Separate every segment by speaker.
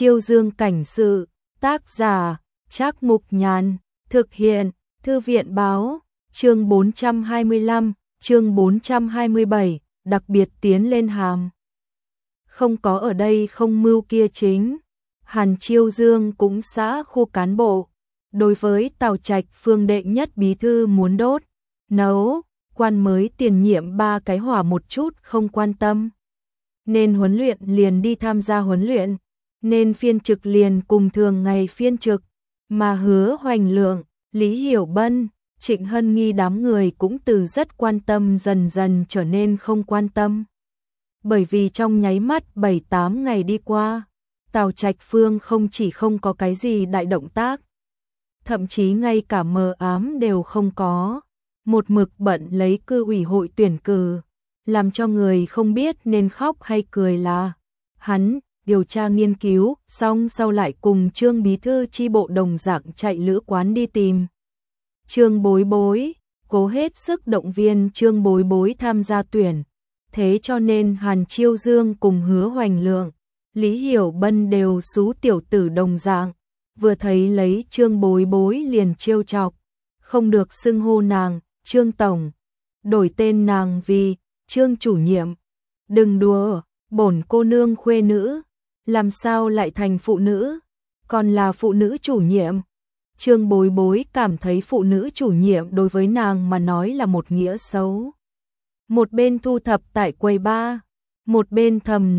Speaker 1: Chiêu Dương cảnh sự, tác giả, Trác Mục Nhàn, thực hiện, Thư viện báo, chương 425, chương 427, đặc biệt tiến lên hàm. Không có ở đây không mưu kia chính. Hàn Chiêu Dương cũng xã khu cán bộ. Đối với Tào Trạch Phương đệ nhất bí thư muốn đốt, nấu, quan mới tiền nhiệm 3 cái hỏa một chút không quan tâm. Nên huấn luyện liền đi tham gia huấn luyện, nên phiên trực liền cùng thường ngày phiên trực, mà Hứa Hoành Lượng, Lý Hiểu Bân, Trịnh Hân Nghi đám người cũng từ rất quan tâm dần dần trở nên không quan tâm. Bởi vì trong nháy mắt 7-8 ngày đi qua, Tào Trạch Phương không chỉ không có cái gì đại động tác, thậm chí ngay cả mờ ám đều không có, một mực bận lấy cư ủy hội tuyển cử, làm cho người không biết nên khóc hay cười là hắn điều tra nghiên cứu, xong sau lại cùng Trương bí thư chi bộ đồng dạng chạy lữ quán đi tìm Trương Bối Bối, cố hết sức động viên Trương Bối Bối tham gia tuyển. Thế cho nên Hàn Chiêu Dương cùng Hứa Hoành Lượng, Lý Hiểu Bân đều xú tiểu tử đồng dạng, vừa thấy lấy Trương Bối Bối liền trêu chọc, không được xưng hô nàng Trương tổng, đổi tên nàng vì Trương chủ nhiệm. Đừng đùa, bổn cô nương khuê nữ, làm sao lại thành phụ nữ, còn là phụ nữ chủ nhiệm. Trương Bối Bối cảm thấy phụ nữ chủ nhiệm đối với nàng mà nói là một nghĩa xấu. Một bên thu thập tại quầy ba, một bên thầm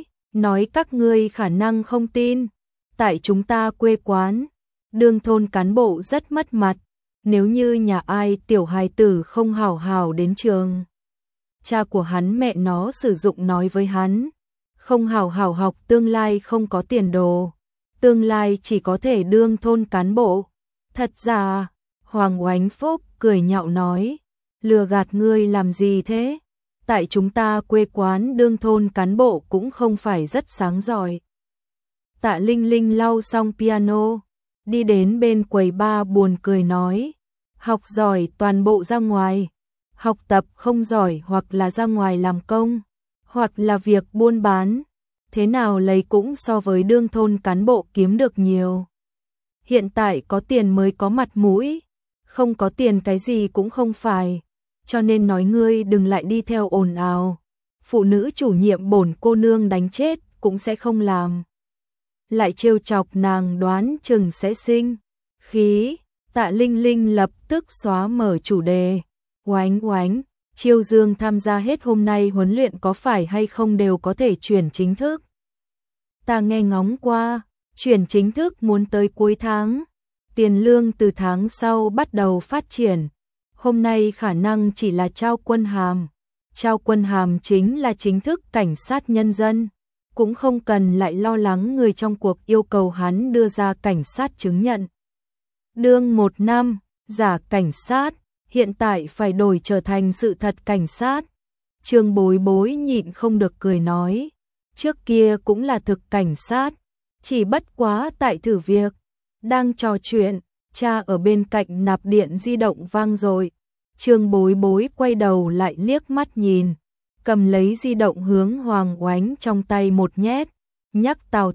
Speaker 1: nói các ngươi khả năng không tin, tại chúng ta quê quán, đương thôn cán bộ rất mất mặt, nếu như nhà ai tiểu hài tử không hảo hảo đến trường. Cha của hắn mẹ nó sử dụng nói với hắn, không hảo hảo học tương lai không có tiền đồ, tương lai chỉ có thể đương thôn cán bộ. Thật ra, Hoàng Oánh Phúc cười nhạo nói, lừa gạt ngươi làm gì thế? Tại chúng ta quê quán đương thôn cán bộ cũng không phải rất sáng giỏi. Tạ Linh Linh lau xong piano, đi đến bên quầy ba buồn cười nói, học giỏi toàn bộ ra ngoài, học tập không giỏi hoặc là ra ngoài làm công, hoặc là việc buôn bán, thế nào lấy cũng so với đương thôn cán bộ kiếm được nhiều. Hiện tại có tiền mới có mặt mũi, không có tiền cái gì cũng không phải, cho nên nói ngươi đừng lại đi theo ồn ào. Phụ nữ chủ nhiệm bổn cô nương đánh chết cũng sẽ không làm. Lại trêu chọc nàng đoán chừng sẽ sinh khí. Tạ Linh Linh lập tức xóa mở chủ đề. Oánh oánh, Chiêu Dương tham gia hết hôm nay huấn luyện có phải hay không đều có thể chuyển chính thức. Ta nghe ngóng qua, chuyển chính thức muốn tới cuối tháng, tiền lương từ tháng sau bắt đầu phát triển. Hôm nay khả năng chỉ là trao quân hàm. Trao quân hàm chính là chính thức cảnh sát nhân dân, cũng không cần lại lo lắng người trong cuộc yêu cầu hắn đưa ra cảnh sát chứng nhận. Đương 1 năm, giả cảnh sát, hiện tại phải đổi trở thành sự thật cảnh sát. Trương Bối Bối nhịn không được cười nói, trước kia cũng là thực cảnh sát, chỉ bất quá tại thử việc. Đang trò chuyện, cha ở bên cạnh nạp điện di động vang rồi. Trương Bối Bối quay đầu lại liếc mắt nhìn, cầm lấy di động hướng Hoàng Oánh trong tay một nhét, nhắc Tào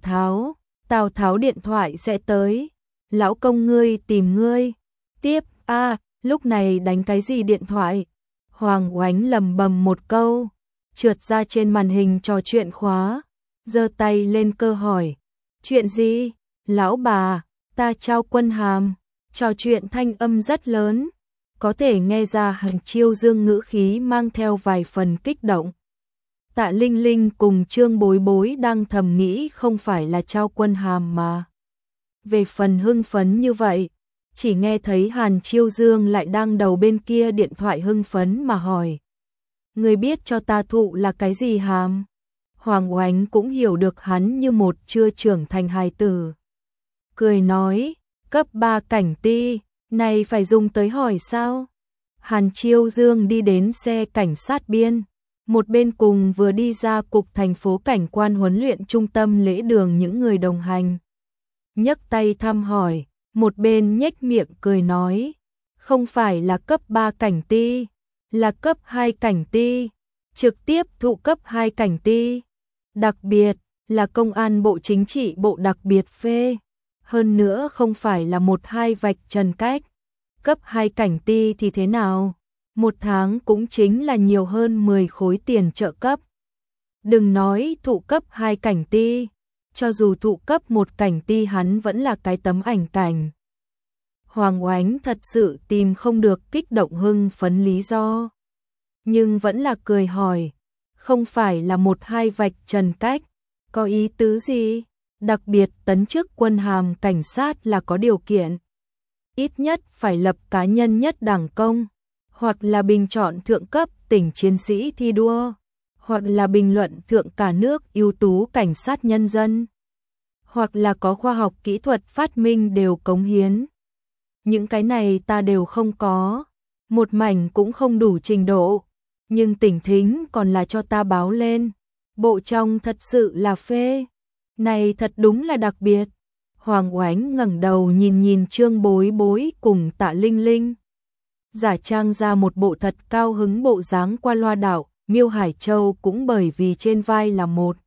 Speaker 1: Tháo điện thoại sẽ tới, lão công ngươi tìm ngươi. Tiếp, lúc này đánh cái gì điện thoại? Hoàng Oánh lầm bầm một câu, trượt ra trên màn hình trò chuyện khóa, giơ tay lên cơ hỏi, chuyện gì? Lão bà, ta trao quân hàm. Trò chuyện thanh âm rất lớn, có thể nghe ra Hàn Chiêu Dương ngữ khí mang theo vài phần kích động. Tạ Linh Linh cùng Trương Bối Bối đang thầm nghĩ không phải là trao quân hàm mà. Về phần hưng phấn như vậy, chỉ nghe thấy Hàn Chiêu Dương lại đang đầu bên kia điện thoại hưng phấn mà hỏi, người biết cho ta thụ là cái gì hàm? Hoàng Oánh cũng hiểu được hắn như một chưa trưởng thành hài tử. Cười nói, cấp 3 cảnh ti, này phải dùng tới hỏi sao? Hàn Chiêu Dương đi đến xe cảnh sát biên, một bên cùng vừa đi ra cục thành phố cảnh quan huấn luyện trung tâm lễ đường những người đồng hành. Nhấc tay thăm hỏi, một bên nhếch miệng cười nói, không phải là cấp 3 cảnh ti, là cấp 2 cảnh ti, trực tiếp thụ cấp 2 cảnh ti. Đặc biệt, là công an bộ chính trị bộ đặc biệt phê. Hơn nữa không phải là 1-2 vạch trần cách. Cấp 2 cảnh ti thì thế nào? Một tháng cũng chính là nhiều hơn 10 khối tiền trợ cấp. Đừng nói thụ cấp 2 cảnh ti, cho dù thụ cấp 1 cảnh ti hắn vẫn là cái tấm ảnh cảnh. Hoàng Oánh thật sự tìm không được kích động hưng phấn lý do. Nhưng vẫn là cười hỏi, không phải là 1-2 vạch trần cách, có ý tứ gì? Đặc biệt tấn chức quân hàm cảnh sát là có điều kiện. Ít nhất phải lập cá nhân nhất đẳng công, hoặc là bình chọn thượng cấp tỉnh chiến sĩ thi đua, hoặc là bình luận thượng cả nước ưu tú cảnh sát nhân dân, hoặc là có khoa học kỹ thuật phát minh đều cống hiến. Những cái này ta đều không có, một mảnh cũng không đủ trình độ, nhưng tỉnh thính còn là cho ta báo lên. Bộ trong thật sự là phê, này thật đúng là đặc biệt. Hoàng Oánh ngẩng đầu nhìn nhìn Trương Bối Bối cùng Tạ Linh Linh, giả trang ra một bộ thật cao hứng bộ dáng qua loa đạo. Miêu Hải Châu cũng bởi vì trên vai là một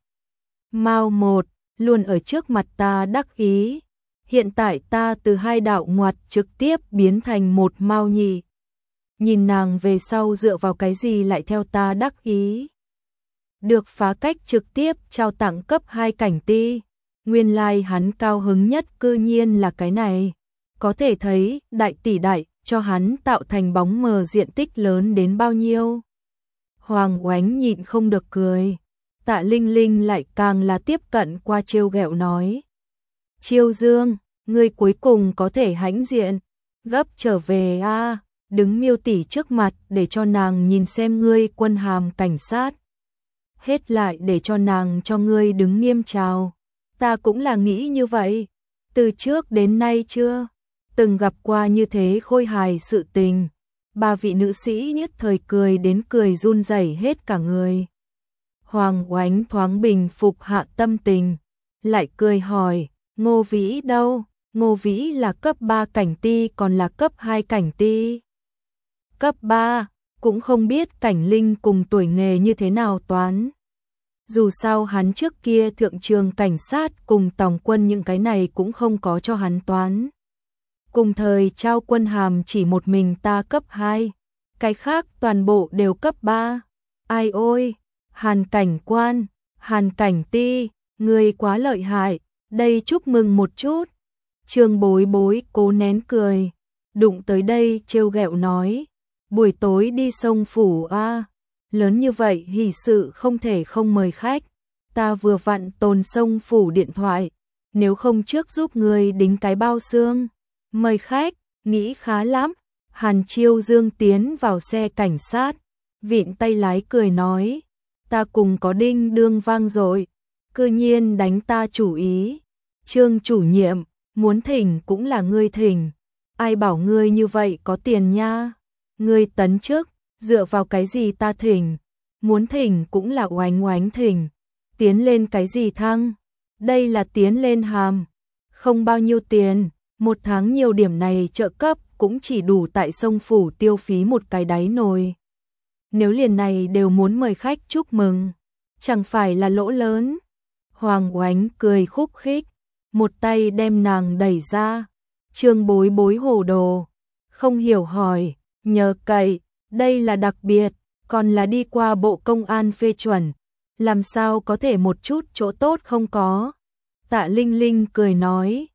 Speaker 1: mao một, luôn ở trước mặt ta đắc ý. Hiện tại ta từ 2 đạo ngoặt trực tiếp biến thành 1 mao nhị. Nhìn nàng về sau dựa vào cái gì lại theo ta đắc ý. Được phá cách trực tiếp trao tặng cấp 2 cảnh ti. Nguyên lai hắn cao hứng nhất cư nhiên là cái này. Có thể thấy đại tỷ đại cho hắn tạo thành bóng mờ diện tích lớn đến bao nhiêu. Hoàng Oánh nhịn không được cười. Tạ Linh Linh lại càng là tiếp cận qua trêu ghẹo nói. Chiêu Dương, ngươi cuối cùng có thể hãnh diện, gấp trở về a, đứng Miêu tỷ trước mặt để cho nàng nhìn xem ngươi quân hàm cảnh sát. Hết lại để cho nàng cho ngươi đứng nghiêm chào. Ta cũng là nghĩ như vậy, từ trước đến nay chưa từng gặp qua như thế khôi hài sự tình. 3 vị nữ sĩ nhất thời cười đến cười run rẩy hết cả người. Hoàng Oánh thoáng bình phục hạ tâm tình, lại cười hỏi, Ngô Vĩ đâu? Ngô Vĩ là cấp 3 cảnh ti còn là cấp 2 cảnh ti. Cấp 3, cũng không biết Cảnh Linh cùng tuổi nghề như thế nào toán. Dù sao hắn trước kia thượng trường cảnh sát cùng tòng quân những cái này cũng không có cho hắn toán. Cùng thời trao quân hàm chỉ một mình ta cấp 2, cái khác toàn bộ đều cấp 3. Ai ôi, Hàn cảnh quan, Hàn cảnh ti, người quá lợi hại, đây chúc mừng một chút. Trương Bối Bối cố nén cười, đụng tới đây trêu ghẹo nói, buổi tối đi sông Phủ a, lớn như vậy hỷ sự không thể không mời khách. Ta vừa vặn tồn sông Phủ điện thoại, nếu không trước giúp người đính cái bao xương. Mời khách, nghĩ khá lắm. Hàn Chiêu Dương tiến vào xe cảnh sát, vịn tay lái cười nói, ta cùng có đinh đương vang rồi, cư nhiên đánh ta chủ ý. Trương chủ nhiệm, muốn thỉnh cũng là ngươi thỉnh, ai bảo ngươi như vậy có tiền nha. Ngươi tấn chức, dựa vào cái gì ta thỉnh, muốn thỉnh cũng là Oánh Oánh thỉnh, tiến lên cái gì thăng, đây là tiến lên hàm, không bao nhiêu tiền. 1 tháng nhiều điểm này trợ cấp cũng chỉ đủ tại sông Phủ tiêu phí một cái đáy nồi. Nếu liền này đều muốn mời khách chúc mừng, chẳng phải là lỗ lớn. Hoàng Oánh cười khúc khích, một tay đem nàng đẩy ra. Trương Bối Bối hồ đồ, không hiểu hỏi, nhờ cậy, đây là đặc biệt, còn là đi qua Bộ Công an phê chuẩn, làm sao có thể một chút chỗ tốt không có. Tạ Linh Linh cười nói,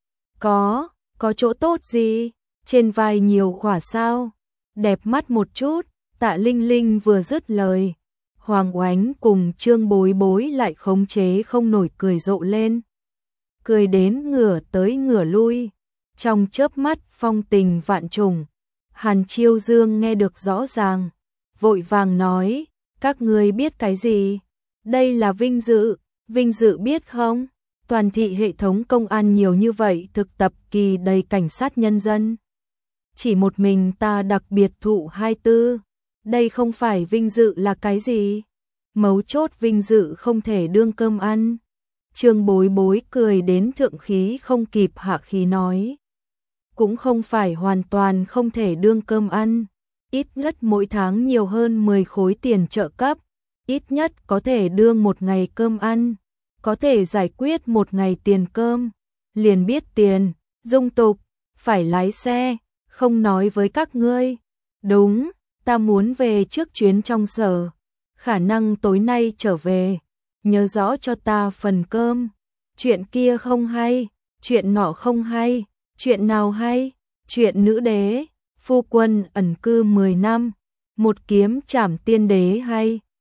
Speaker 1: có chỗ tốt gì, trên vai nhiều khỏa sao, đẹp mắt một chút. Tạ Linh Linh vừa dứt lời, Hoàng Oánh cùng Trương Bối Bối lại khống chế không nổi cười rộ lên. Cười đến ngửa tới ngửa lui, trong chớp mắt phong tình vạn trùng. Hàn Chiêu Dương nghe được rõ ràng, vội vàng nói, các ngươi biết cái gì? Đây là vinh dự biết không? Toàn thị hệ thống công an nhiều như vậy thực tập kỳ đầy cảnh sát nhân dân. Chỉ một mình ta đặc biệt thụ 24, đây không phải vinh dự là cái gì? Mấu chốt vinh dự không thể đương cơm ăn. Trương Bối Bối cười đến thượng khí không kịp hạ khí nói. Cũng không phải hoàn toàn không thể đương cơm ăn, ít nhất mỗi tháng nhiều hơn 10 khối tiền trợ cấp, ít nhất có thể đương một ngày cơm ăn. có thể giải quyết một ngày tiền cơm, liền biết tiền, dung tục, phải lái xe, không nói với các ngươi. Đúng, ta muốn về trước chuyến trong sở, khả năng tối nay trở về, nhớ rõ cho ta phần cơm. Chuyện kia không hay, chuyện nọ không hay, chuyện nào hay? Chuyện nữ đế, phu quân ẩn cư 10 năm, một kiếm trảm tiên đế hay.